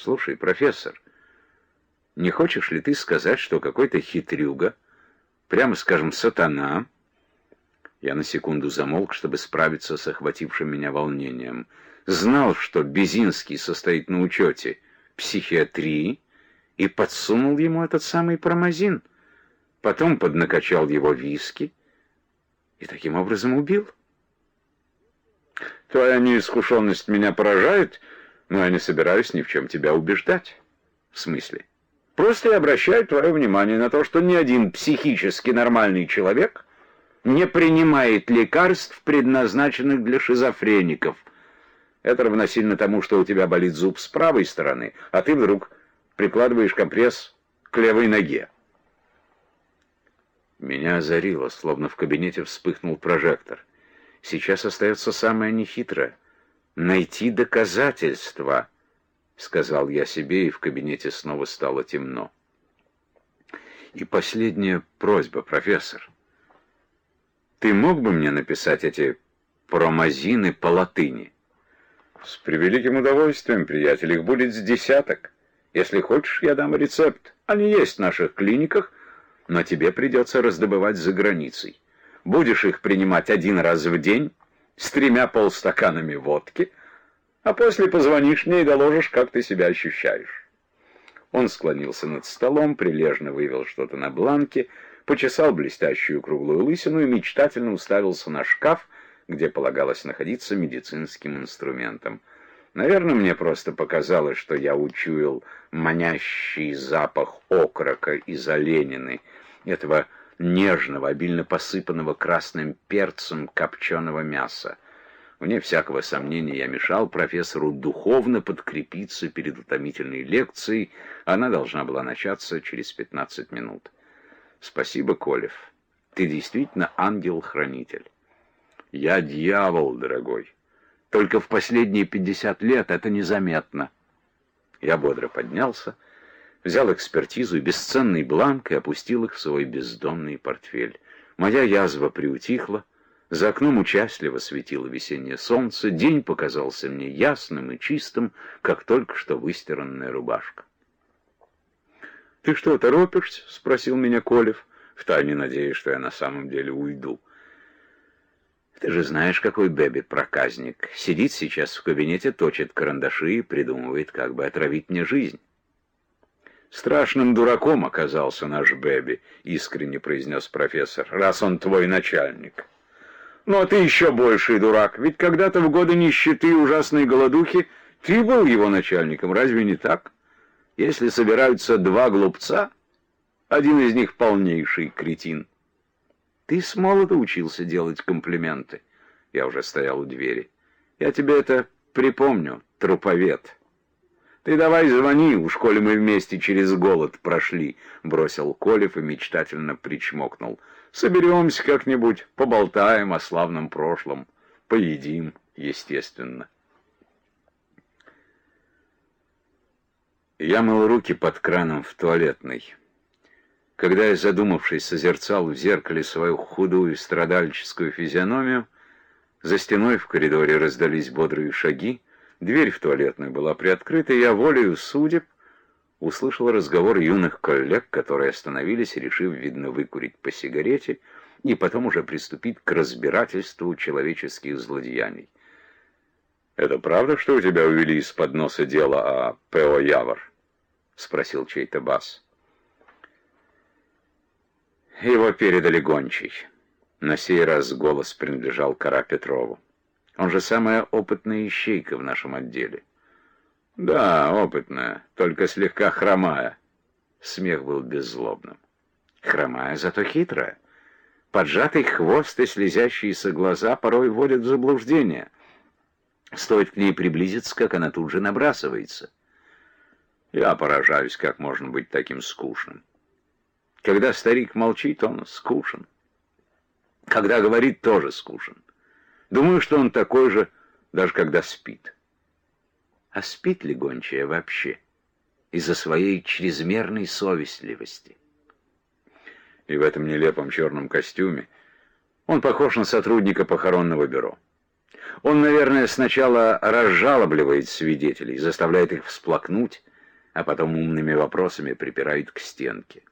Слушай, профессор, не хочешь ли ты сказать, что какой-то хитрюга, прямо скажем, сатана...» Я на секунду замолк, чтобы справиться с охватившим меня волнением. Знал, что Безинский состоит на учете психиатрии, и подсунул ему этот самый промазин. Потом поднакачал его виски и таким образом убил. Твоя неискушенность меня поражает, но я не собираюсь ни в чем тебя убеждать. В смысле? Просто я обращаю твое внимание на то, что ни один психически нормальный человек не принимает лекарств, предназначенных для шизофреников. Это равносильно тому, что у тебя болит зуб с правой стороны, а ты вдруг прикладываешь компресс к левой ноге. Меня озарило, словно в кабинете вспыхнул прожектор. Сейчас остается самое нехитрое — найти доказательства, — сказал я себе, и в кабинете снова стало темно. И последняя просьба, профессор. Ты мог бы мне написать эти промазины по латыни? С превеликим удовольствием, приятель, их будет с десяток. Если хочешь, я дам рецепт. Они есть в наших клиниках, но тебе придется раздобывать за границей. Будешь их принимать 1 раз в день с 3 полстаканами водки, а после позвонишь мне и доложишь, как ты себя ощущаешь. Он склонился над столом, прилежно вывел что-то на бланке, почесал блестящую круглую лысину и мечтательно уставился на шкаф, где полагалось находиться медицинским инструментом. Наверное, мне просто показалось, что я учуял манящий запах окорока из оленины, этого нежного, обильно посыпанного красным перцем копченого мяса. Вне всякого сомнения я мешал профессору духовно подкрепиться перед утомительной лекцией. Она должна была начаться через 15 минут. Спасибо, Колев. Ты действительно ангел-хранитель. Я дьявол, дорогой. Только в последние 50 лет это незаметно. Я бодро поднялся, взял экспертизу и бесценный бланк и опустил их в свой бездонный портфель. Моя язва приутихла, за окном участливо светило весеннее солнце, день показался мне ясным и чистым, как только что выстиранная рубашка. «Ты что, торопишься?» — спросил меня Колев, втайне надеясь, что я на самом деле уйду. «Ты же знаешь, какой Бэби проказник. Сидит сейчас в кабинете, точит карандаши и придумывает, как бы отравить мне жизнь». «Страшным дураком оказался наш Бэби», — искренне произнес профессор, — «раз он твой начальник». «Ну, а ты еще больший дурак, ведь когда-то в годы нищеты и ужасной голодухи ты был его начальником, разве не так? Если собираются 2 глупца, один из них полнейший кретин». «Ты с молода учился делать комплименты». Я уже стоял у двери. «Я тебе это припомню, труповед». «Ты давай звони, уж коли мы вместе через голод прошли», — бросил Колев и мечтательно причмокнул. «Соберемся как-нибудь, поболтаем о славном прошлом, поедим, естественно». Я мыл руки под краном в туалетной. Когда я, задумавшись, созерцал в зеркале свою худую страдальческую физиономию, за стеной в коридоре раздались бодрые шаги, дверь в туалетную была приоткрыта, и я волею судеб услышал разговор юных коллег, которые остановились, решив, видно, выкурить по сигарете, и потом уже приступить к разбирательству человеческих злодеяний. «Это правда, что у тебя увели из-под носа дело о П.О. Явор?» — спросил чей-то бас. Его передали гончий. На сей раз голос принадлежал Кара Петрову. Он же самая опытная ищейка в нашем отделе. «Да, опытная, только слегка хромая». Смех был беззлобным. «Хромая, зато хитрая. Поджатый хвост и слезящиеся глаза порой вводят в заблуждение. Стоит к ней приблизиться, как она тут же набрасывается. Я поражаюсь, как можно быть таким скучным. Когда старик молчит, он скучен. Когда говорит, тоже скучен. Думаю, что он такой же, даже когда спит». А спит ли гончая вообще из-за своей чрезмерной совестливости? И в этом нелепом черном костюме он похож на сотрудника похоронного бюро. Он, наверное, сначала разжалобливает свидетелей, заставляет их всплакнуть, а потом умными вопросами припирают к стенке.